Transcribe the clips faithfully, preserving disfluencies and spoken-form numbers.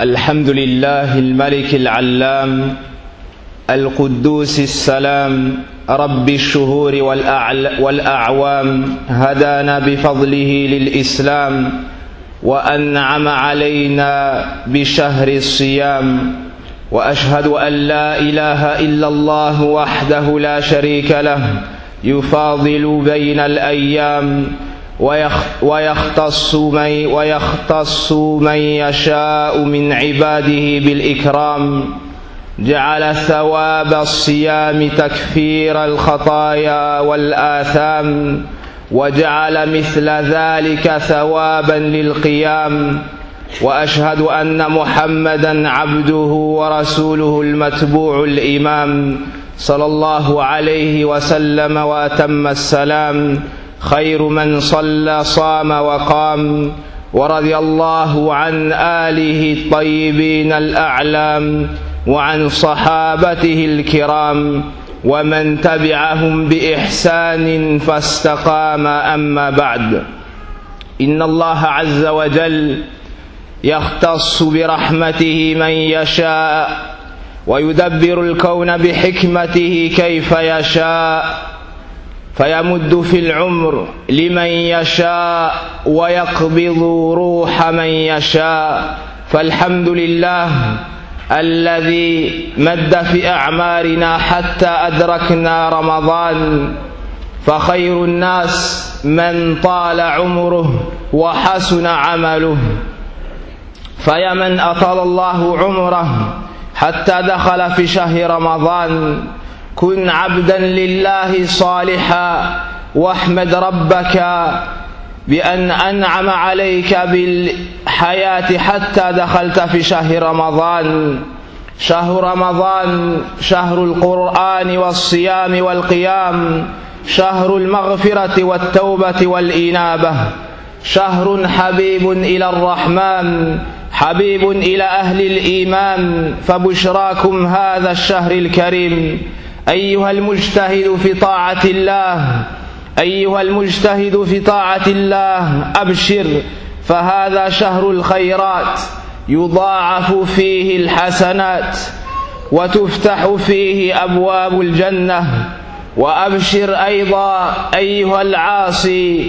الحمد لله الملك العلام القدوس السلام رب الشهور والأعوام هدانا بفضله للإسلام وأنعم علينا بشهر الصيام، وأشهد أن لا إله إلا الله وحده لا شريك له يفاضل بين الأيام ويختص من, ويختص من يشاء من عباده بالإكرام. جعل ثواب الصيام تكفير الخطايا والآثام، وجعل مثل ذلك ثوابا للقيام. وأشهد أن محمدا عبده ورسوله المتبوع الإمام صلى الله عليه وسلم وأتم السلام، خير من صلى صام وقام. ورضي الله عن آله الطيبين الأعلام وعن صحابته الكرام ومن تبعهم بإحسان فاستقام. أما بعد، إن الله عز وجل يختص برحمته من يشاء ويدبر الكون بحكمته كيف يشاء، فيمد في العمر لمن يشاء ويقبض روح من يشاء. فالحمد لله الذي مد في أعمارنا حتى أدركنا رمضان، فخير الناس من طال عمره وحسن عمله. فيا من أطال الله عمره حتى دخل في شهر رمضان، كن عبدا لله صالحا واحمد ربك بأن أنعم عليك بالحياة حتى دخلت في شهر رمضان. شهر رمضان شهر القرآن والصيام والقيام، شهر المغفرة والتوبة والإنابة، شهر حبيب إلى الرحمن، حبيب إلى أهل الإيمان. فبشراكم هذا الشهر الكريم أيها المجتهد في طاعة الله، أيها المجتهد في طاعة الله أبشر، فهذا شهر الخيرات، يضاعف فيه الحسنات وتفتح فيه أبواب الجنة. وأبشر أيضا أيها العاصي،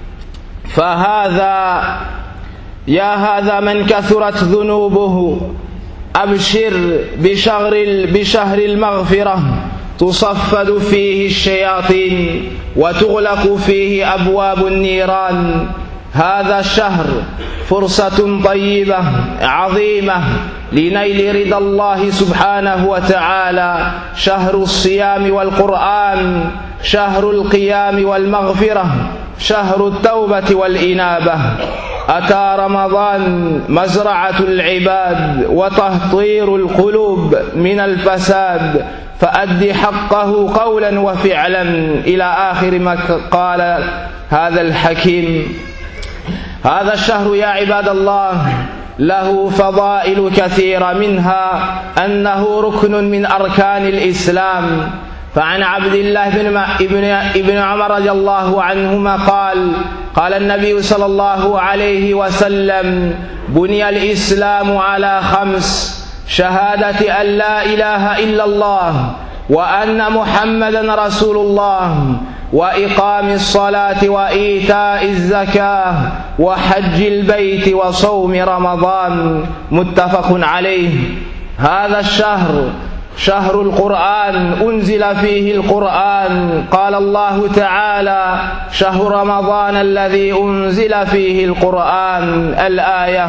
فهذا يا هذا من كثرت ذنوبه أبشر بشهر بشهر المغفرة، تصفد فيه الشياطين وتغلق فيه أبواب النيران. هذا الشهر فرصة طيبة عظيمة لنيل رضا الله سبحانه وتعالى، شهر الصيام والقرآن، شهر القيام والمغفرة، شهر التوبة والإنابة. أتى رمضان مزرعة العباد وتهطير القلوب من الفساد، فأد حقه قولا وفعلا إلى آخر ما قال هذا الحكيم. هذا الشهر يا عباد الله له فضائل كثيرة، منها أنه ركن من أركان الإسلام. فعن عبد الله بن عمر رضي الله عنهما قال قال النبي صلى الله عليه وسلم: بني الإسلام على خمس: شهادة أن لا إله إلا الله وأن محمدا رسول الله، وإقام الصلاة وإيتاء الزكاة وحج البيت وصوم رمضان. متفق عليه. هذا الشهر شهر القرآن، أنزل فيه القرآن. قال الله تعالى: شهر رمضان الذي أنزل فيه القرآن، الآية.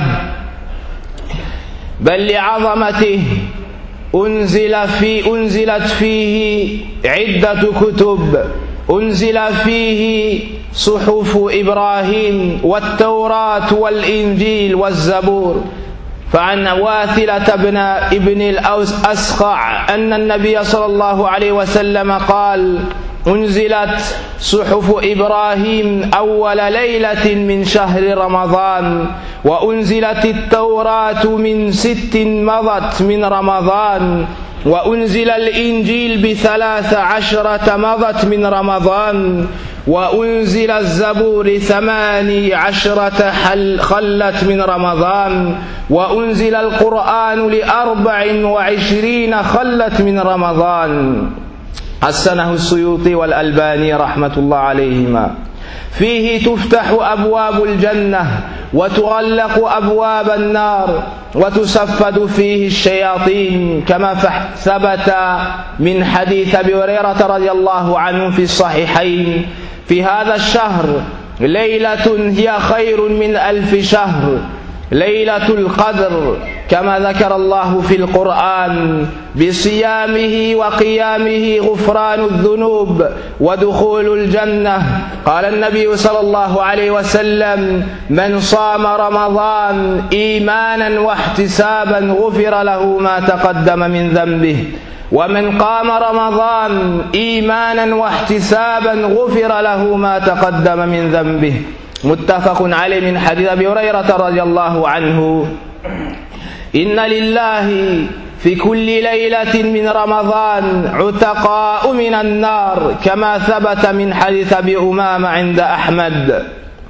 بل لعظمته أنزل في أنزلت فيه عدة كتب، أنزل فيه صحف إبراهيم والتوراة والإنجيل والزبور. فعن واثلة بن ابن الأسقع أن النبي صلى الله عليه وسلم قال: أنزلت صحف إبراهيم أول ليلة من شهر رمضان، وأنزلت التوراة من ست مضت من رمضان، وأنزل الإنجيل بثلاث عشرة مضت من رمضان، وأنزل الزبور ثماني عشرة حل خلت من رمضان وأنزل القرآن لأربع وعشرين خلت من رمضان. حسنه السيوطي والألباني رحمة الله عليهما. فيه تفتح أبواب الجنة وتغلق أبواب النار وتسفد فيه الشياطين، كما ثبت من حديث أبي هريرة رضي الله عنه في الصحيحين: في هذا الشهر ليلة هي خير من ألف شهر، ليلة القدر، كما ذكر الله في القرآن: بصيامه وقيامه غفران الذنوب ودخول الجنة. قال النبي صلى الله عليه وسلم: من صام رمضان إيمانا واحتسابا غفر له ما تقدم من ذنبه، ومن قام رمضان إيمانا واحتسابا غفر له ما تقدم من ذنبه. متفق عليه من حديث أبي هريرة رضي الله عنه: إن لله في كل ليلة من رمضان عتقاء من النار، كما ثبت من حديث أبي أمامة عند أحمد.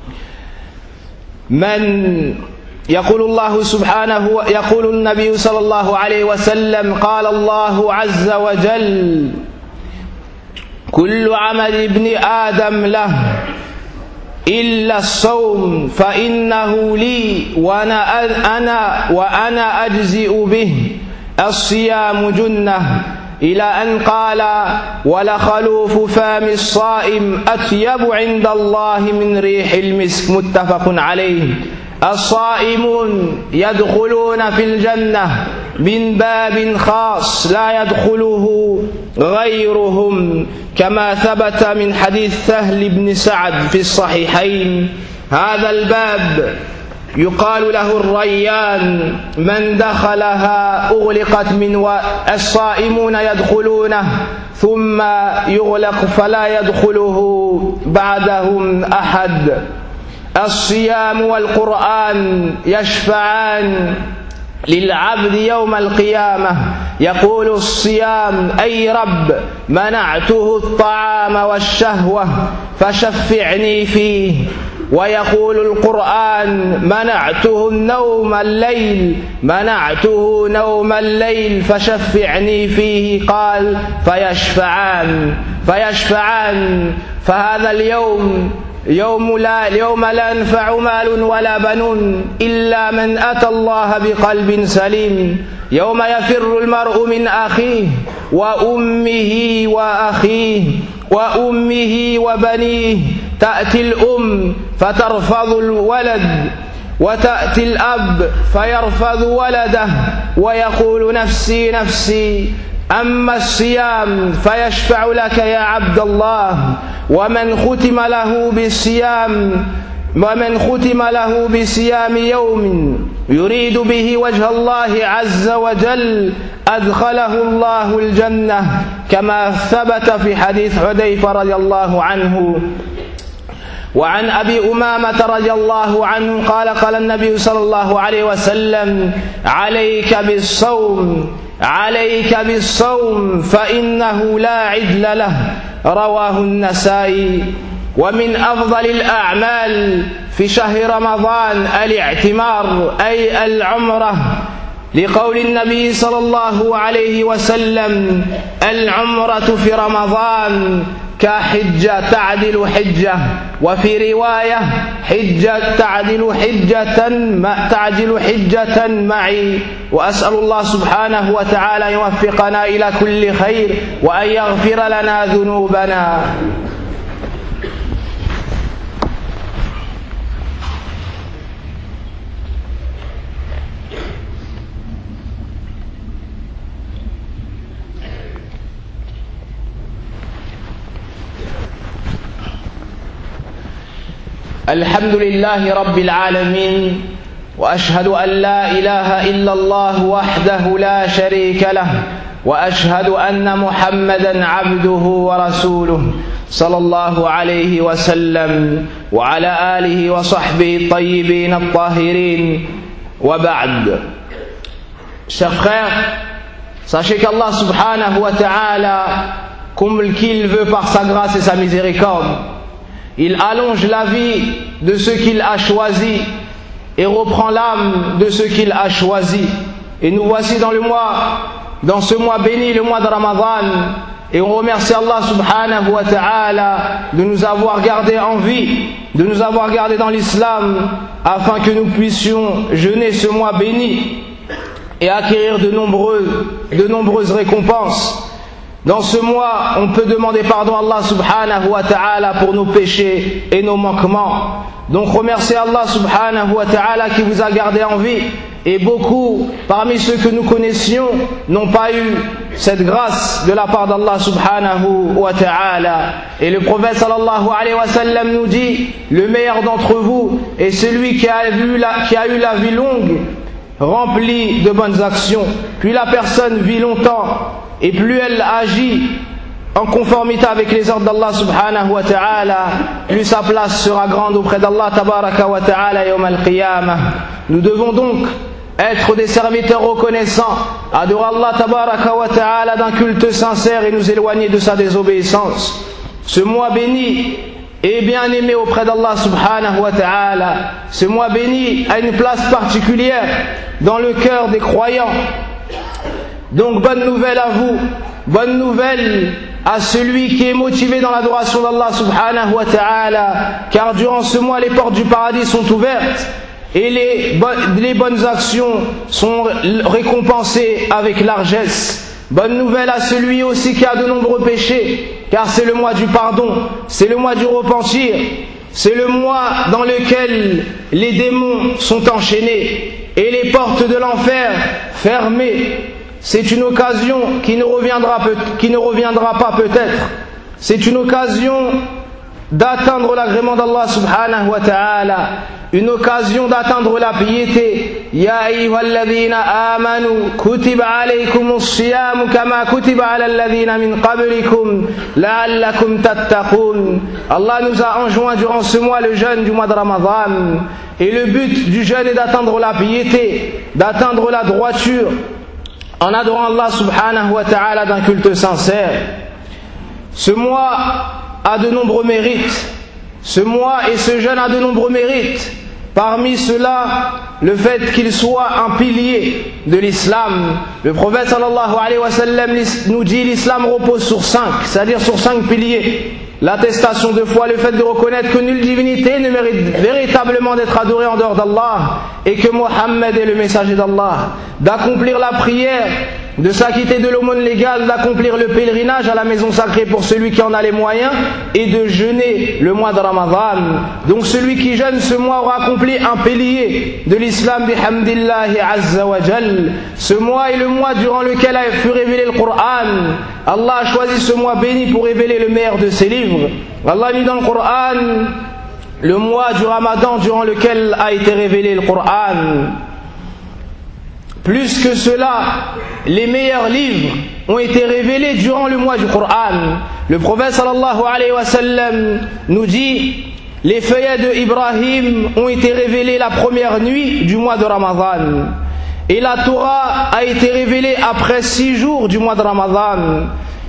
من يقول الله سبحانه، يقول النبي صلى الله عليه وسلم: قال الله عز وجل: كل عمل ابن آدم له إلا الصوم فإنه لي وأنا أنا وأنا أجزئ به، الصيام جنة، إلى أن قال: ولخلوف فام الصائم أطيب عند الله من ريح المسك. متفق عليه. الصائمون يدخلون في الجنة من باب خاص لا يدخله غيرهم، كما ثبت من حديث سهل بن سعد في الصحيحين. هذا الباب يقال له الريان، من دخلها أغلقت من و... الصائمون يدخلونه ثم يغلق فلا يدخله بعدهم أحد. الصيام والقرآن يشفعان للعبد يوم القيامة. يقول الصيام: أي رب منعته الطعام والشهوة فشفعني فيه. ويقول القرآن: منعته النوم الليل منعته نوم الليل فشفعني فيه. قال: فيشفعان فيشفعان فهذا اليوم يوم لا يوم لا ينفع مال ولا بنون إلا من أتى الله بقلب سليم. يوم يفر المرء من أخيه وأمه وأخيه وأمه وبنيه. تأتي الأم فترفض الولد، وتأتي الأب فيرفض ولده ويقول: نفسي نفسي. أما الصيام فيشفع لك يا عبد الله. ومن ختم له بالصيام ومن ختم له بصيام يوم يريد به وجه الله عز وجل أدخله الله الجنة، كما ثبت في حديث حذيفة رضي الله عنه. وعن أبي أمامة رضي الله عنه قال: قال النبي صلى الله عليه وسلم: عليك بالصوم عليك بالصوم فإنه لا عدل له. رواه النسائي. ومن أفضل الأعمال في شهر رمضان الاعتمار، أي العمرة، لقول النبي صلى الله عليه وسلم: العمرة في رمضان كحجة تعدل حجة. وفي رواية: حجة تعدل حجة تعدل حجة معي. وأسأل الله سبحانه وتعالى يوفقنا إلى كل خير وأن يغفر لنا ذنوبنا. الحمد لله رب العالمين، وأشهد أن لا إله إلا الله وحده لا شريك له، وأشهد أن محمدا عبده ورسوله صلى الله عليه وسلم وعلى آله وصحبه الطيبين الطاهرين. وبعد. Chers frères, sachez qu'Allah subhanahu wa ta'ala, comme qu'il veut par sa grâce et sa miséricorde, il allonge la vie de ceux qu'il a choisis et reprend l'âme de ceux qu'il a choisis. Et nous voici dans le mois, dans ce mois béni, le mois de Ramadan, et on remercie Allah subhanahu wa ta'ala de nous avoir gardés en vie, de nous avoir gardés dans l'islam, afin que nous puissions jeûner ce mois béni et acquérir de, nombreux, de nombreuses récompenses. Dans ce mois, on peut demander pardon à Allah subhanahu wa ta'ala pour nos péchés et nos manquements. Donc remerciez Allah subhanahu wa ta'ala qui vous a gardé en vie. Et beaucoup, parmi ceux que nous connaissions, n'ont pas eu cette grâce de la part d'Allah subhanahu wa ta'ala. Et le prophète sallallahu alayhi wa sallam nous dit, le meilleur d'entre vous est celui qui a, vu la, qui a eu la vie longue, remplie de bonnes actions. Puis la personne vit longtemps, et plus elle agit en conformité avec les ordres d'Allah subhanahu wa ta'ala, plus sa place sera grande auprès d'Allah tabaraka wa ta'ala yawm al-qiyamah. Nous devons donc être des serviteurs reconnaissants, adorer Allah tabaraka wa ta'ala d'un culte sincère et nous éloigner de sa désobéissance. Ce mois béni est bien aimé auprès d'Allah subhanahu wa ta'ala. Ce mois béni a une place particulière dans le cœur des croyants. Donc bonne nouvelle à vous, bonne nouvelle à celui qui est motivé dans l'adoration d'Allah subhanahu wa ta'ala, car durant ce mois les portes du paradis sont ouvertes et les, bo- les bonnes actions sont récompensées avec largesse. Bonne nouvelle à celui aussi qui a de nombreux péchés, car c'est le mois du pardon, c'est le mois du repentir, c'est le mois dans lequel les démons sont enchaînés et les portes de l'enfer fermées. C'est une occasion qui ne reviendra, qui ne reviendra pas peut-être. C'est une occasion d'atteindre l'agrément d'Allah subhanahu wa ta'ala, une occasion d'atteindre la piété. Ya ayyuhalladhina amanu kutiba alaykumus siyam kama kutiba ala alladhina min qablikum la'allakum tattaqun. Allah nous a enjoint durant ce mois le jeûne du mois de Ramadan, et le but du jeûne est d'atteindre la piété, d'atteindre la droiture, en adorant Allah subhanahu wa ta'ala d'un culte sincère. Ce mois a de nombreux mérites. Ce mois et ce jeûne a de nombreux mérites. Parmi cela, le fait qu'il soit un pilier de l'islam. Le prophète sallallahu alayhi wa sallam nous dit l'islam repose sur cinq, c'est-à-dire sur cinq piliers. L'attestation de foi, le fait de reconnaître que nulle divinité ne mérite véritablement d'être adorée en dehors d'Allah et que Mohammed est le messager d'Allah, d'accomplir la prière, de s'acquitter de l'aumône légale, d'accomplir le pèlerinage à la maison sacrée pour celui qui en a les moyens et de jeûner le mois de Ramadan. Donc celui qui jeûne ce mois aura accompli un pilier de l'islam bihamdillahi azza wa jal. Ce mois est le mois durant lequel a fut révélé le Coran. Allah a choisi ce mois béni pour révéler le meilleur de ses livres. Allah dit dans le Coran le mois du Ramadan durant lequel a été révélé le Coran. Plus que cela, les meilleurs livres ont été révélés durant le mois du Coran. Le prophète sallallahu alayhi wa sallam nous dit les feuillets de Ibrahim ont été révélés la première nuit du mois de Ramadan. Et la Torah a été révélée après six jours du mois de Ramadan.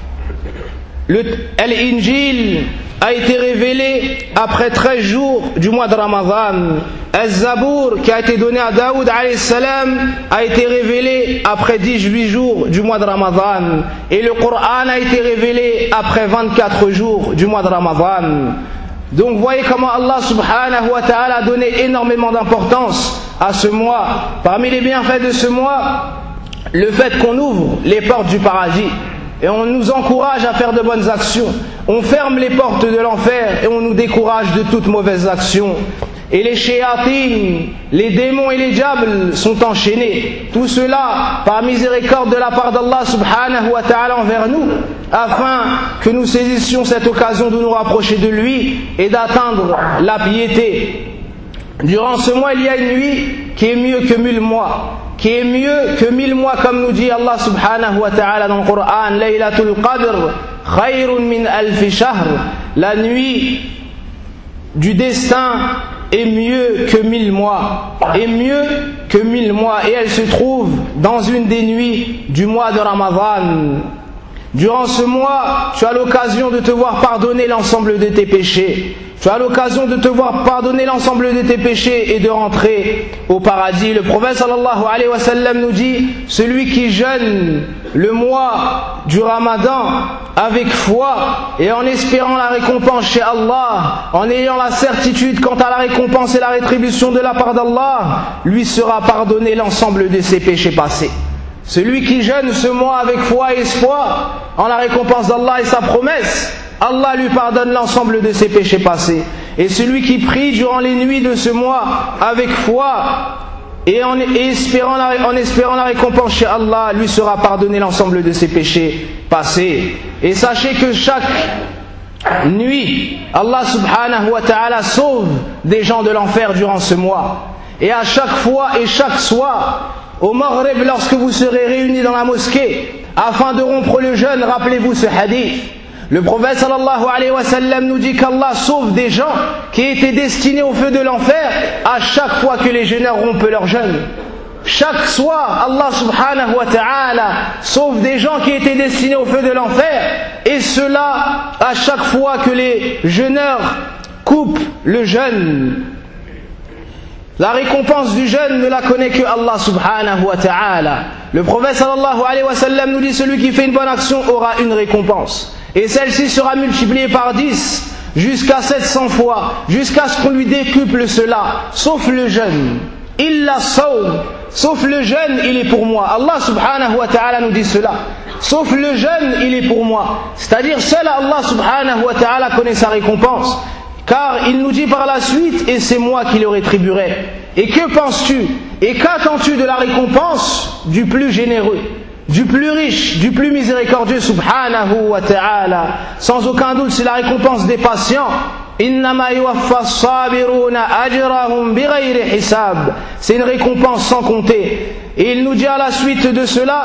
Le Al-Injil a été révélé après treize jours du mois de Ramadan. Al-Zabour, qui a été donné à Daoud alayhi salam, a été révélé après dix-huit jours du mois de Ramadan. Et le Coran a été révélé après vingt-quatre jours du mois de Ramadan. Donc voyez comment Allah subhanahu wa ta'ala a donné énormément d'importance à ce mois. Parmi les bienfaits de ce mois, le fait qu'on ouvre les portes du paradis. Et on nous encourage à faire de bonnes actions. On ferme les portes de l'enfer et on nous décourage de toutes mauvaises actions. Et les shayatin, les démons et les diables sont enchaînés. Tout cela par miséricorde de la part d'Allah subhanahu wa ta'ala envers nous, afin que nous saisissions cette occasion de nous rapprocher de lui et d'atteindre la piété. Durant ce mois, il y a une nuit qui est mieux que mille mois. Qui est mieux que mille mois, comme nous dit Allah subhanahu wa ta'ala dans le Coran. Laylatul Qadr khayrun min alfi shahr. La nuit du destin est mieux que mille mois. Est mieux que mille mois. Et elle se trouve dans une des nuits du mois de Ramadan. Durant ce mois, tu as l'occasion de te voir pardonner l'ensemble de tes péchés. Tu as l'occasion de te voir pardonner l'ensemble de tes péchés et de rentrer au paradis. Le prophète sallallahu alayhi wa sallam nous dit, celui qui jeûne le mois du Ramadan avec foi et en espérant la récompense chez Allah, en ayant la certitude quant à la récompense et la rétribution de la part d'Allah, lui sera pardonné l'ensemble de ses péchés passés. Celui qui jeûne ce mois avec foi et espoir en la récompense d'Allah et sa promesse, Allah lui pardonne l'ensemble de ses péchés passés. Et celui qui prie durant les nuits de ce mois avec foi et en espérant la, en espérant la récompense chez Allah, lui sera pardonné l'ensemble de ses péchés passés. Et sachez que chaque nuit, Allah subhanahu wa ta'ala sauve des gens de l'enfer durant ce mois. Et à chaque fois et chaque soir, au Maghrib, lorsque vous serez réunis dans la mosquée, afin de rompre le jeûne, rappelez-vous ce hadith. Le prophète sallallahu alayhi wa sallam nous dit qu'Allah sauve des gens qui étaient destinés au feu de l'enfer à chaque fois que les jeûneurs rompent leur jeûne. Chaque soir, Allah subhanahu wa ta'ala sauve des gens qui étaient destinés au feu de l'enfer, et cela à chaque fois que les jeûneurs coupent le jeûne. La récompense du jeûne ne la connaît que Allah subhanahu wa ta'ala. Le prophète sallallahu alayhi wa sallam nous dit, celui qui fait une bonne action aura une récompense. Et celle-ci sera multipliée par dix, jusqu'à sept cents fois, jusqu'à ce qu'on lui décuple cela, sauf le jeûne. Illa sawm, sauf le jeûne, il est pour moi. Allah subhanahu wa ta'ala nous dit cela. Sauf le jeûne, il est pour moi. C'est-à-dire, seul Allah subhanahu wa ta'ala connaît sa récompense. Car il nous dit par la suite, et c'est moi qui le rétribuerai. Et que penses-tu et qu'attends-tu de la récompense du plus généreux, du plus riche, du plus miséricordieux subhanahu wa ta'ala? Sans aucun doute, c'est la récompense des patients. Innama yuwaffa as-sabiruna ajrahum bighayri hisab. C'est une récompense sans compter. Et il nous dit à la suite de cela,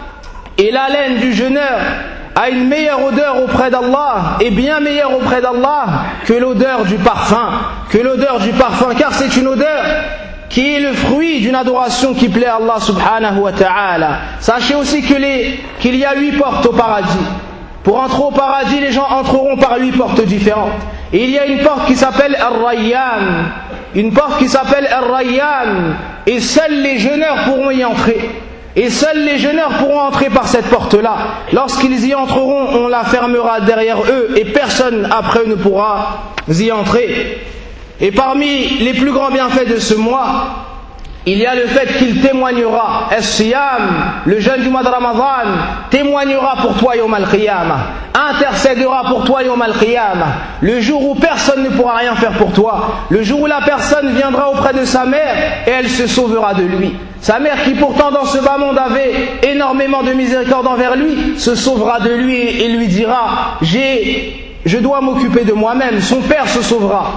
et l'haleine du jeûneur a une meilleure odeur auprès d'Allah, et bien meilleure auprès d'Allah que l'odeur du parfum, que l'odeur du parfum, car c'est une odeur qui est le fruit d'une adoration qui plaît à Allah subhanahu wa ta'ala. Sachez aussi que les, qu'il y a huit portes au paradis. Pour entrer au paradis, les gens entreront par huit portes différentes. Et il y a une porte qui s'appelle Ar-Rayyan, une porte qui s'appelle Ar-Rayyan, et seuls les jeûneurs pourront y entrer. Et seuls les jeûneurs pourront entrer par cette porte-là. Lorsqu'ils y entreront, on la fermera derrière eux et personne après eux ne pourra y entrer. Et parmi les plus grands bienfaits de ce mois, il y a le fait qu'il témoignera, as-siyam, le jeûne du mois de Ramadan, témoignera pour toi yawm al-qiyamah, intercédera pour toi yawm al-qiyamah, le jour où personne ne pourra rien faire pour toi, le jour où la personne viendra auprès de sa mère et elle se sauvera de lui. Sa mère qui pourtant dans ce bas monde avait énormément de miséricorde envers lui, se sauvera de lui et lui dira, j'ai, je dois m'occuper de moi-même. Son père se sauvera.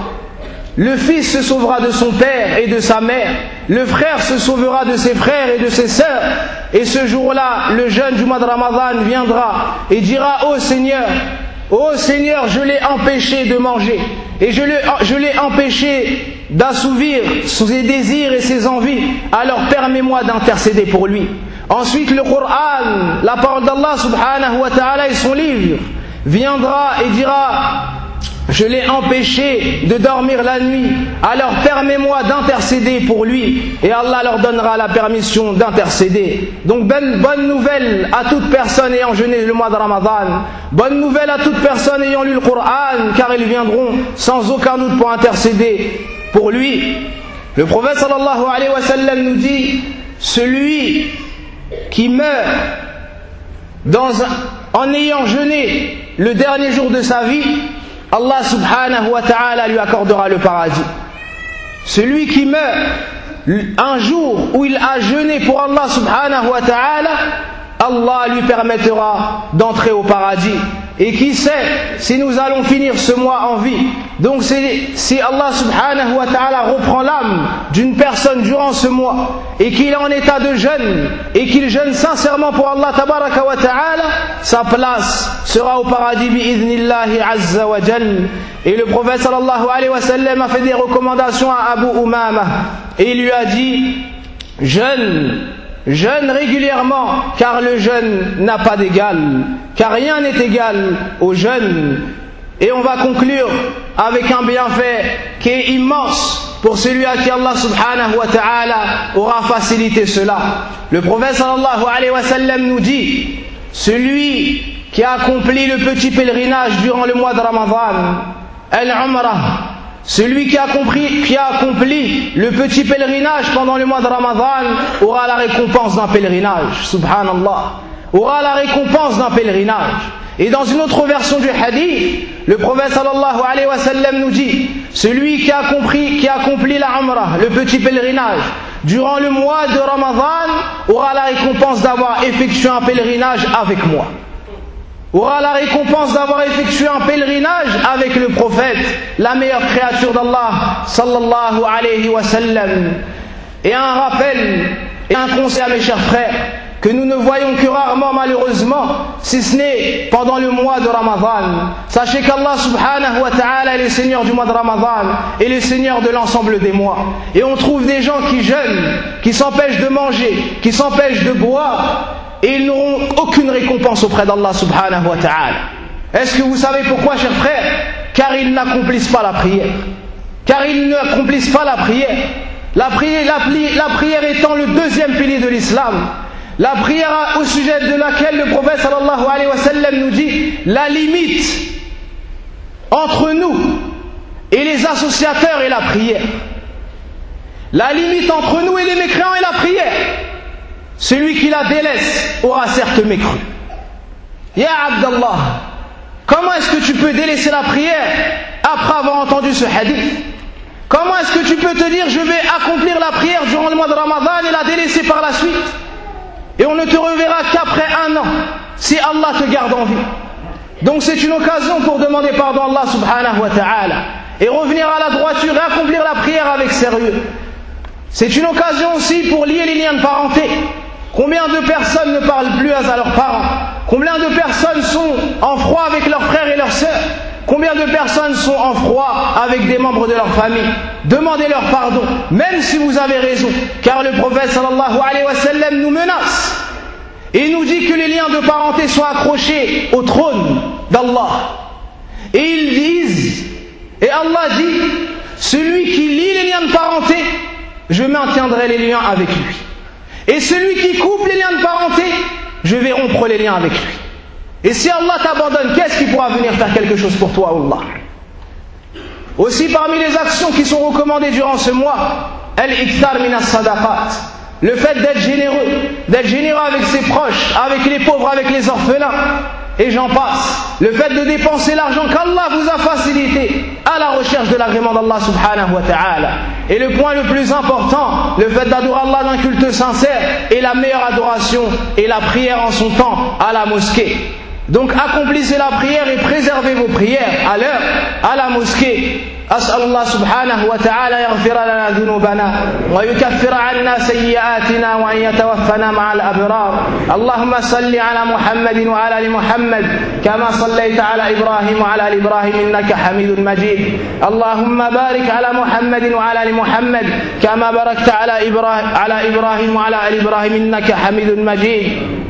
Le fils se sauvera de son père et de sa mère. Le frère se sauvera de ses frères et de ses sœurs. Et ce jour-là, le jeûne du mois de Ramadan viendra et dira, ô Seigneur, ô Seigneur, je l'ai empêché de manger. Et je l'ai, je l'ai empêché d'assouvir ses désirs et ses envies. Alors permets-moi d'intercéder pour lui. Ensuite, le Coran, la parole d'Allah subhanahu wa ta'ala et son livre, viendra et dira, je l'ai empêché de dormir la nuit, alors permets-moi d'intercéder pour lui, et Allah leur donnera la permission d'intercéder. Donc bonne, bonne nouvelle à toute personne ayant jeûné le mois de Ramadan, bonne nouvelle à toute personne ayant lu le Coran, car ils viendront sans aucun doute pour intercéder pour lui. Le prophète sallallahu alayhi wa sallam nous dit, celui qui meurt dans un, en ayant jeûné le dernier jour de sa vie, Allah subhanahu wa ta'ala lui accordera le paradis. Celui qui meurt un jour où il a jeûné pour Allah subhanahu wa ta'ala, Allah lui permettra d'entrer au paradis. Et qui sait si nous allons finir ce mois en vie. Donc si Allah subhanahu wa ta'ala reprend l'âme d'une personne durant ce mois et qu'il est en état de jeûne et qu'il jeûne sincèrement pour Allah tabaraka wa ta'ala, sa place sera au paradis bi'idhnillahi azza wa jal. Et le prophète sallallahu alayhi wa sallam a fait des recommandations à Abu Umama et il lui a dit, jeûne jeûne régulièrement, car le jeûne n'a pas d'égal, car rien n'est égal au jeûne. Et on va conclure avec un bienfait qui est immense pour celui à qui Allah subhanahu wa ta'ala aura facilité cela. Le prophète sallallahu alayhi wa sallam nous dit: celui qui a accompli le petit pèlerinage durant le mois de Ramadan, al-Umrah, celui qui a, compris, qui a accompli le petit pèlerinage pendant le mois de Ramadan aura la récompense d'un pèlerinage, subhanallah, aura la récompense d'un pèlerinage. Et dans une autre version du hadith, le prophète sallallahu alayhi wa sallam nous dit: celui qui a, compris, qui a accompli la Umrah, le petit pèlerinage, durant le mois de Ramadan, aura la récompense d'avoir effectué un pèlerinage avec moi. Aura la récompense d'avoir effectué un pèlerinage avec le prophète, la meilleure créature d'Allah, sallallahu alayhi wa sallam. Et un rappel et un conseil à mes chers frères, que nous ne voyons que rarement malheureusement, si ce n'est pendant le mois de Ramadan. Sachez qu'Allah subhanahu wa ta'ala est le Seigneur du mois de Ramadan et le Seigneur de l'ensemble des mois. Et on trouve des gens qui jeûnent, qui s'empêchent de manger, qui s'empêchent de boire, et ils n'auront aucune récompense auprès d'Allah subhanahu wa ta'ala. Est-ce que vous savez pourquoi, chers frères? Car ils n'accomplissent pas la prière. Car ils n'accomplissent pas la prière. La prière, la, la prière étant le deuxième pilier de l'islam. La prière au sujet de laquelle le prophète sallallahu alayhi wa sallam nous dit: la limite entre nous et les associateurs est la prière. La limite entre nous et les mécréants est la prière. Celui qui la délaisse aura certes mécru. Ya Abdallah, comment est-ce que tu peux délaisser la prière après avoir entendu ce hadith? Comment est-ce que tu peux te dire: je vais accomplir la prière durant le mois de Ramadan et la délaisser par la suite? Et on ne te reverra qu'après un an, si Allah te garde en vie. Donc c'est une occasion pour demander pardon à Allah subhanahu wa ta'ala et revenir à la droiture et accomplir la prière avec sérieux. C'est une occasion aussi pour lier les liens de parenté. Combien de personnes ne parlent plus à leurs parents? Combien de personnes sont en froid avec leurs frères et leurs sœurs? Combien de personnes sont en froid avec des membres de leur famille? Demandez-leur pardon, même si vous avez raison, car le prophète sallallahu alayhi wa sallam nous menace et nous dit que les liens de parenté sont accrochés au trône d'Allah. Et ils disent, et Allah dit: celui qui lie les liens de parenté, je maintiendrai les liens avec lui. Et celui qui coupe les liens de parenté, je vais rompre les liens avec lui. Et si Allah t'abandonne, qu'est-ce qui pourra venir faire quelque chose pour toi, Allah? Aussi, parmi les actions qui sont recommandées durant ce mois, al-ikthar min as-sadaqat, le fait d'être généreux, d'être généreux avec ses proches, avec les pauvres, avec les orphelins, et j'en passe. Le fait de dépenser l'argent qu'Allah vous a facilité à la recherche de l'agrément d'Allah subhanahu wa ta'ala. Et le point le plus important, le fait d'adorer Allah d'un culte sincère, et la meilleure adoration est la prière en son temps à la mosquée. Donc accomplissez la prière et préservez vos prières à l'heure, à la mosquée. أسأل الله سبحانه وتعالى يغفر لنا ذنوبنا ويكفر عنا سيئاتنا وأن يتوفنا مع الأبرار. اللهم صل على محمد وعلى آل محمد كما صليت على إبراهيم وعلى آل إبراهيم إنك حميد مجيد. اللهم بارك على محمد وعلى آل محمد كما باركت على إبراهيم على إبراهيم وعلى آل إبراهيم إنك حميد مجيد.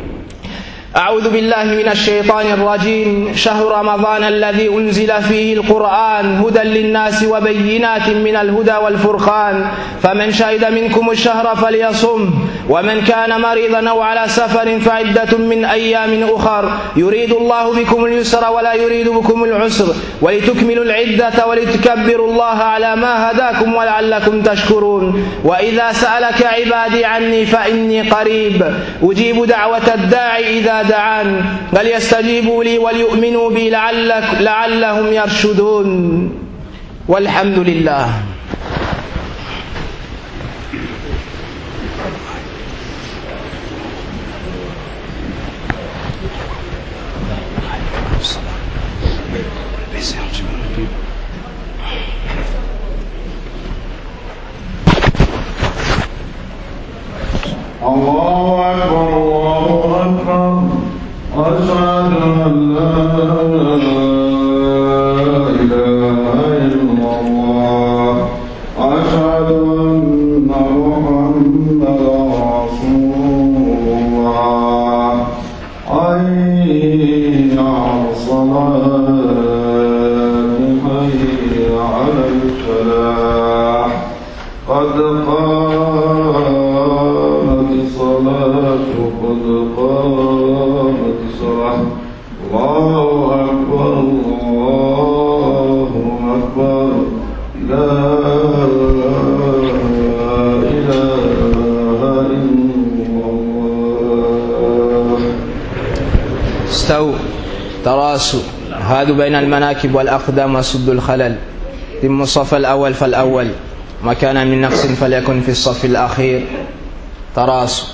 أعوذ بالله من الشيطان الرجيم. شهر رمضان الذي أنزل فيه القرآن هدى للناس وبينات من الهدى والفرقان فمن شهد منكم الشهر فليصم ومن كان مريضا أو على سفر فعدة من أيام أخر يريد الله بكم اليسر ولا يريد بكم العسر ولتكملوا العدة ولتكبروا الله على ما هداكم ولعلكم تشكرون. وإذا سألك عبادي عني فإني قريب أجيب دعوة الداعي إذا دعان فليستجيبوا لي وليؤمنوا بي لعلك لعلهم يرشدون. والحمد لله. الله أكبر الله أكبر أشهد أن لا إله إلا الله الله أكبر الله أكبر لا إله إلا الله. استووا تراصوا هادوا بين المناكب والأقدام وسدوا الخلل. تم الصف الأول فالأول، ما كان من نقص فليكن في الصف الأخير. تراصوا.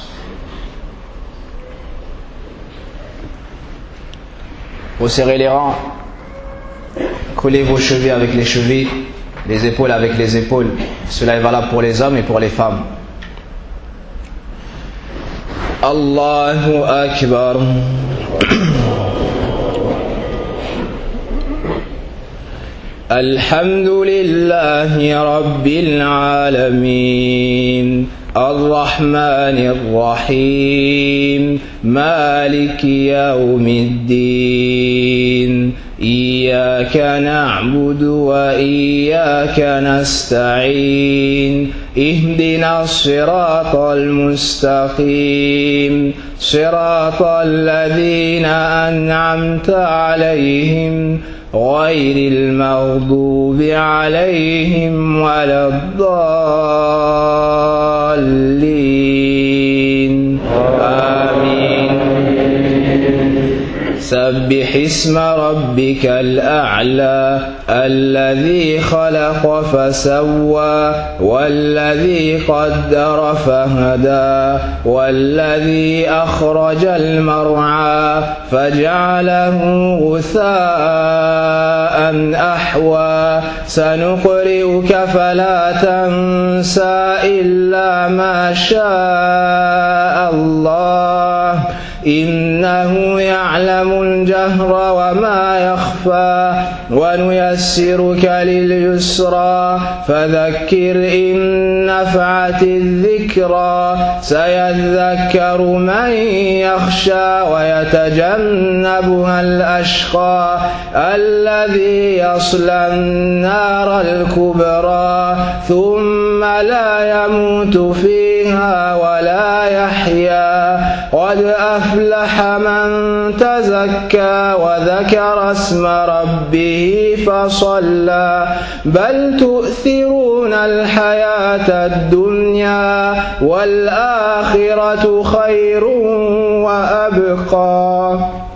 Resserrez les rangs, collez vos chevilles avec les chevilles, les épaules avec les épaules. Cela est valable pour les hommes et pour les femmes. Allahu Akbar. Alhamdulillahi Rabbil Alamin. الرحمن الرحيم مالك يوم الدين إياك نعبد وإياك نستعين اهدنا الصراط المستقيم صراط الذين أنعمت عليهم غير المغضوب عليهم ولا الضالين آمين. سبح اسم ربك الأعلى الذي خلق فسوى والذي قدر فهدى والذي أخرج المرعى فجعله غثاء أحوى سنقرئك فلا تنسى إلا ما شاء الله إنه يعلم الجهر وما يخفى ونيسرك لليسرى فذكر إن نفعت الذكرى سيذكر من يخشى ويتجنبها الأشقى الذي يصلى النار الكبرى ثم لا يموت فيها ولا يحيا قد أفلح من تزكى وذكر اسم ربه فصلى بل تؤثرون الحياة الدنيا والآخرة خير وأبقى.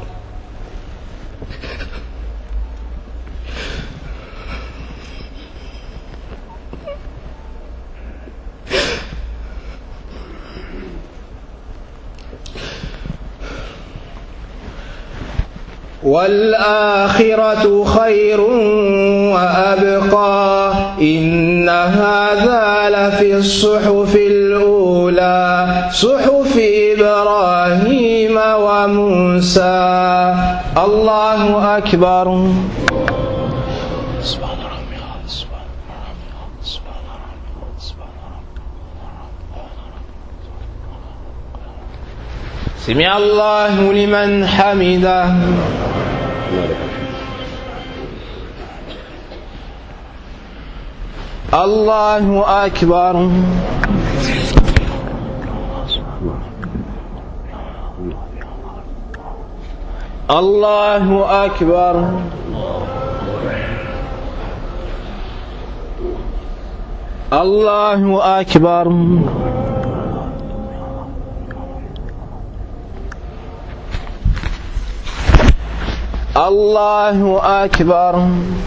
والآخرة خير وأبقى إن هذا لفي الصحف الأولى صحف إبراهيم وموسى. الله أكبر. سبحان ربي سبحان ربي سبحان ربي سبحان ربي. سمع الله لمن حمده. الله أكبر. الله أكبر. الله أكبر. الله أكبر.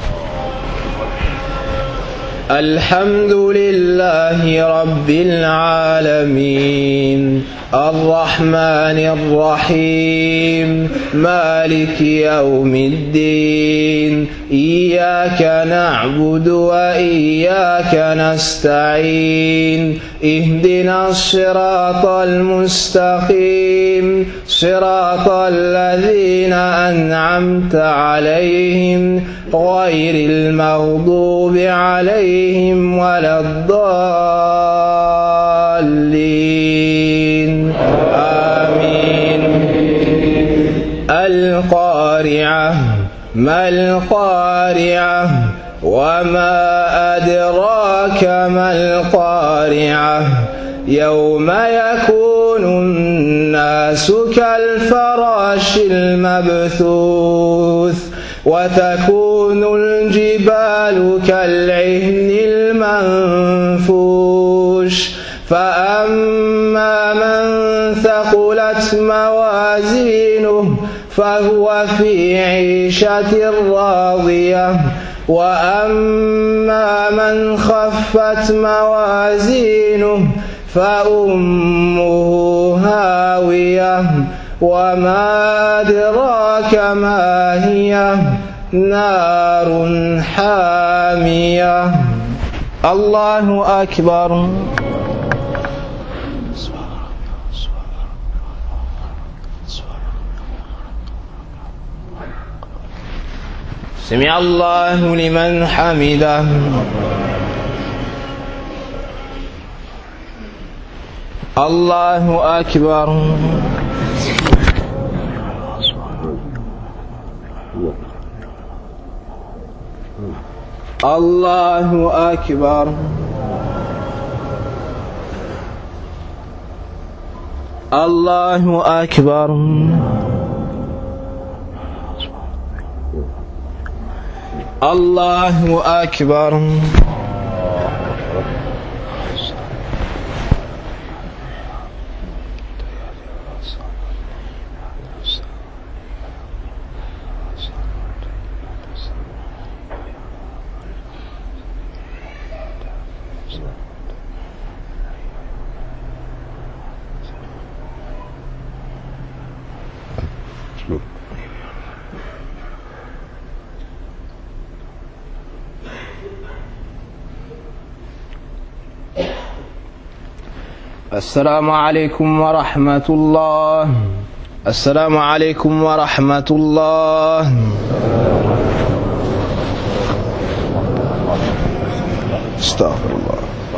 الحمد لله رب العالمين الرحمن الرحيم مالك يوم الدين إياك نعبد وإياك نستعين اهدنا الصراط المستقيم صراط الذين أنعمت عليهم غير المغضوب عليهم ولا الضالين آمين. القارعة ما القارعة وما أدراك ما القارعة يوم يكون الناس كالفراش المبثوث وتكون الجبال كالعهن المنفوش فأما من ثقلت موازينه فهو في عيشة راضية وأما من خفت موازينه فأمه هاوية وما أدراك ما هي نار حامية. الله أكبر. سمع الله لمن حمده. الله أكبر. الله أكبر. الله أكبر. الله أكبر. السلام عليكم ورحمة الله. السلام عليكم ورحمة الله. استغفر الله.